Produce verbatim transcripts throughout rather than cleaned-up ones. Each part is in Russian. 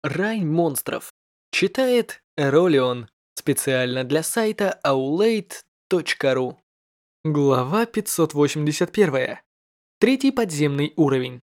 Рай монстров. Читает Эролион. Специально для сайта аулейт точка ру. Глава пятьсот восемьдесят один. Третий подземный уровень.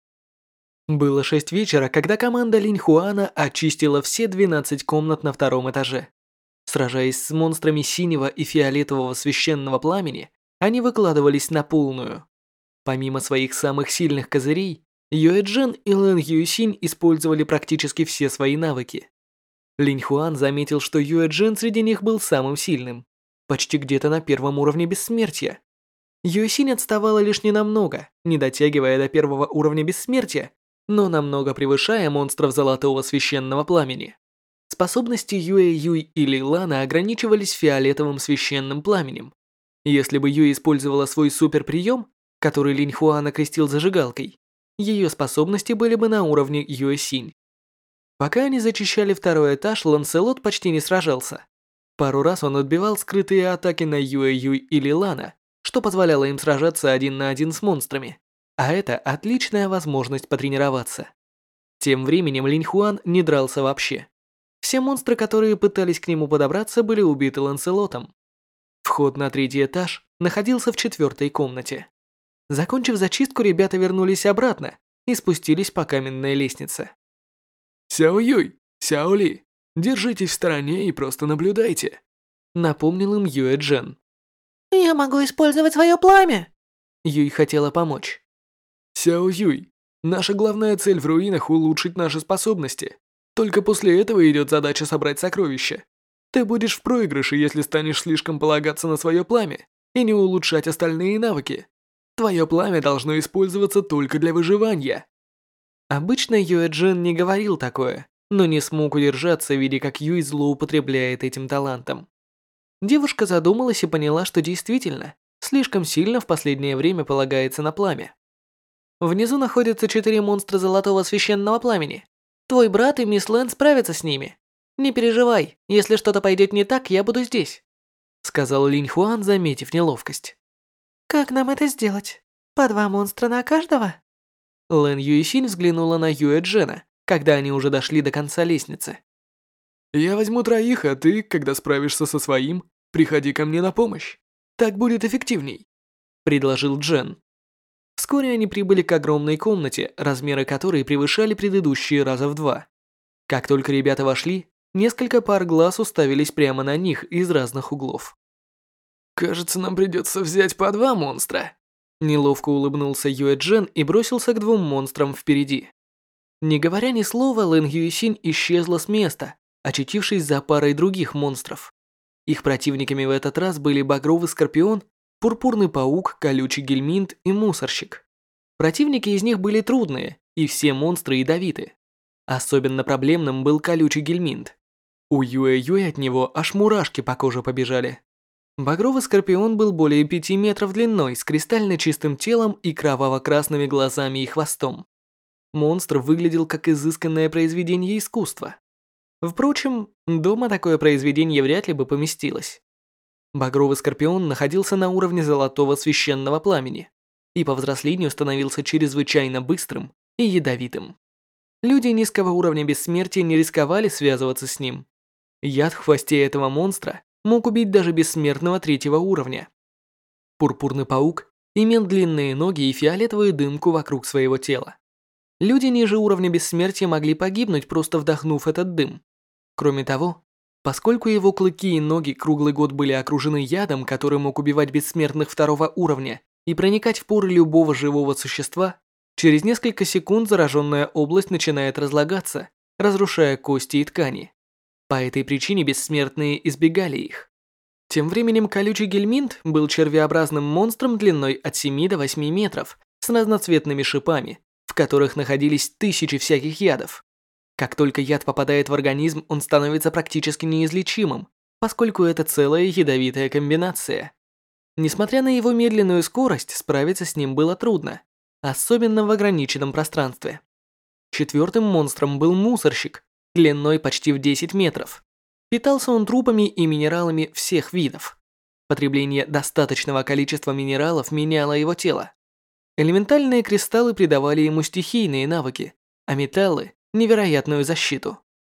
Было шесть вечера, когда команда Линь Хуана очистила все двенадцать комнат на втором этаже. Сражаясь с монстрами синего и фиолетового священного пламени, они выкладывались на полную. Помимо своих самых сильных козырей, Юэ Джен и Лэн Юйсинь использовали практически все свои навыки. Линь Хуан заметил, что Юэ Джен среди них был самым сильным, почти где-то на первом уровне бессмертия. Юйсинь отставала лишь ненамного, не дотягивая до первого уровня бессмертия, но намного превышая монстров золотого священного пламени. Способности Юэ Юй и Ли Лана ограничивались фиолетовым священным пламенем. Если бы Юй использовала свой суперприем, который Линь Хуан окрестил зажигалкой, ее способности были бы на уровне Юэ Синь. Пока они зачищали второй этаж, Ланселот почти не сражался. Пару раз он отбивал скрытые атаки на Юэ Юй и Ли Лана, что позволяло им сражаться один на один с монстрами, а это отличная возможность потренироваться. Тем временем Линь Хуан не дрался вообще. Все монстры, которые пытались к нему подобраться, были убиты Ланселотом. Вход на третий этаж находился в четвертой комнате. Закончив зачистку, ребята вернулись обратно и спустились по каменной лестнице. «Сяо Юй, Сяо Ли, держитесь в стороне и просто наблюдайте», напомнил им Юэ Джен. «Я могу использовать свое пламя!» Юй хотела помочь. «Сяо Юй, наша главная цель в руинах — улучшить наши способности. Только после этого идет задача собрать сокровища. Ты будешь в проигрыше, если станешь слишком полагаться на свое пламя и не улучшать остальные навыки. Твое пламя должно использоваться только для выживания». Обычно Юэ Джен не говорил такое, но не смог удержаться, видя, как Юй злоупотребляет этим талантом. Девушка задумалась и поняла, что действительно слишком сильно в последнее время полагается на пламя. Внизу находятся четыре монстра золотого священного пламени. Твой брат и мисс Лэн справятся с ними. Не переживай, если что-то пойдет не так, я буду здесь, сказал Линь Хуан, заметив неловкость. «Как нам это сделать? По два монстра на каждого?» Лэн Юйсинь взглянула на Юэ Джена, когда они уже дошли до конца лестницы. «Я возьму троих, а ты, когда справишься со своим, приходи ко мне на помощь. Так будет эффективней», — предложил Джен. Вскоре они прибыли к огромной комнате, размеры которой превышали предыдущие раза в два. Как только ребята вошли, несколько пар глаз уставились прямо на них из разных углов. «Кажется, нам придется взять по два монстра», — неловко улыбнулся Юэ Джен и бросился к двум монстрам впереди. Не говоря ни слова, Лэн Юйсинь исчезла с места, очутившись за парой других монстров. Их противниками в этот раз были багровый скорпион, пурпурный паук, колючий гельминт и мусорщик. Противники из них были трудные, и все монстры ядовиты. Особенно проблемным был колючий гельминт. У Юэ-Юэ от него аж мурашки по коже побежали. Багровый скорпион был более пяти метров длиной, с кристально чистым телом и кроваво-красными глазами и хвостом. Монстр выглядел как изысканное произведение искусства. Впрочем, дома такое произведение вряд ли бы поместилось. Багровый скорпион находился на уровне золотого священного пламени и по взрослению становился чрезвычайно быстрым и ядовитым. Люди низкого уровня бессмертия не рисковали связываться с ним. Яд в хвосте этого монстра мог убить даже бессмертного третьего уровня. Пурпурный паук имел длинные ноги и фиолетовую дымку вокруг своего тела. Люди ниже уровня бессмертия могли погибнуть, просто вдохнув этот дым. Кроме того, поскольку его клыки и ноги круглый год были окружены ядом, который мог убивать бессмертных второго уровня и проникать в поры любого живого существа, через несколько секунд зараженная область начинает разлагаться, разрушая кости и ткани. По этой причине бессмертные избегали их. Тем временем колючий гельминт был червеобразным монстром длиной от семи до восьми метров с разноцветными шипами, в которых находились тысячи всяких ядов. Как только яд попадает в организм, он становится практически неизлечимым, поскольку это целая ядовитая комбинация. Несмотря на его медленную скорость, справиться с ним было трудно, особенно в ограниченном пространстве. Четвертым монстром был мусорщик, длиной почти в десять метров. Питался он трупами и минералами всех видов. Потребление достаточного количества минералов меняло его тело. Элементальные кристаллы придавали ему стихийные навыки, а металлы – невероятную защиту.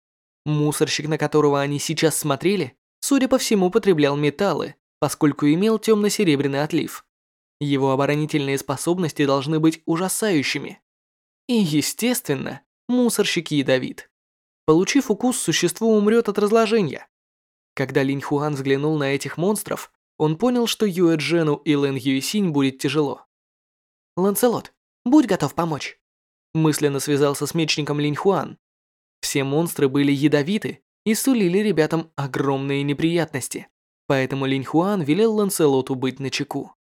Мусорщик, на которого они сейчас смотрели, судя по всему, потреблял металлы, поскольку имел темно-серебряный отлив. Его оборонительные способности должны быть ужасающими. И, естественно, мусорщик ядовит. Получив укус, существо умрет от разложения. Когда Линь Хуан взглянул на этих монстров, он понял, что Юэ Джену и Лэн Юйсинь будет тяжело. «Ланселот, будь готов помочь», мысленно связался с мечником Линь Хуан. Все монстры были ядовиты и сулили ребятам огромные неприятности, поэтому Линь Хуан велел Ланселоту быть начеку.